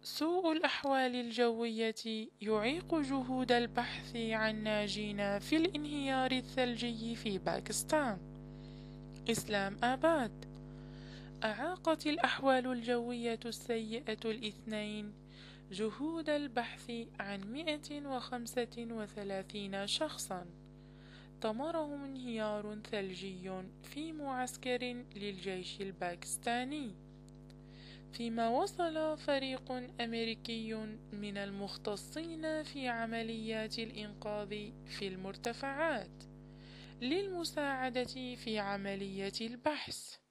سوء الأحوال الجوية يعيق جهود البحث عن ناجين في الانهيار الثلجي في باكستان. إسلام آباد. أعاقت الأحوال الجوية السيئة الاثنين جهود البحث عن 135 شخصا دمرهم انهيار ثلجي في معسكر للجيش الباكستاني، فيما وصل فريق أمريكي من المختصين في عمليات الإنقاذ في المرتفعات للمساعدة في عملية البحث.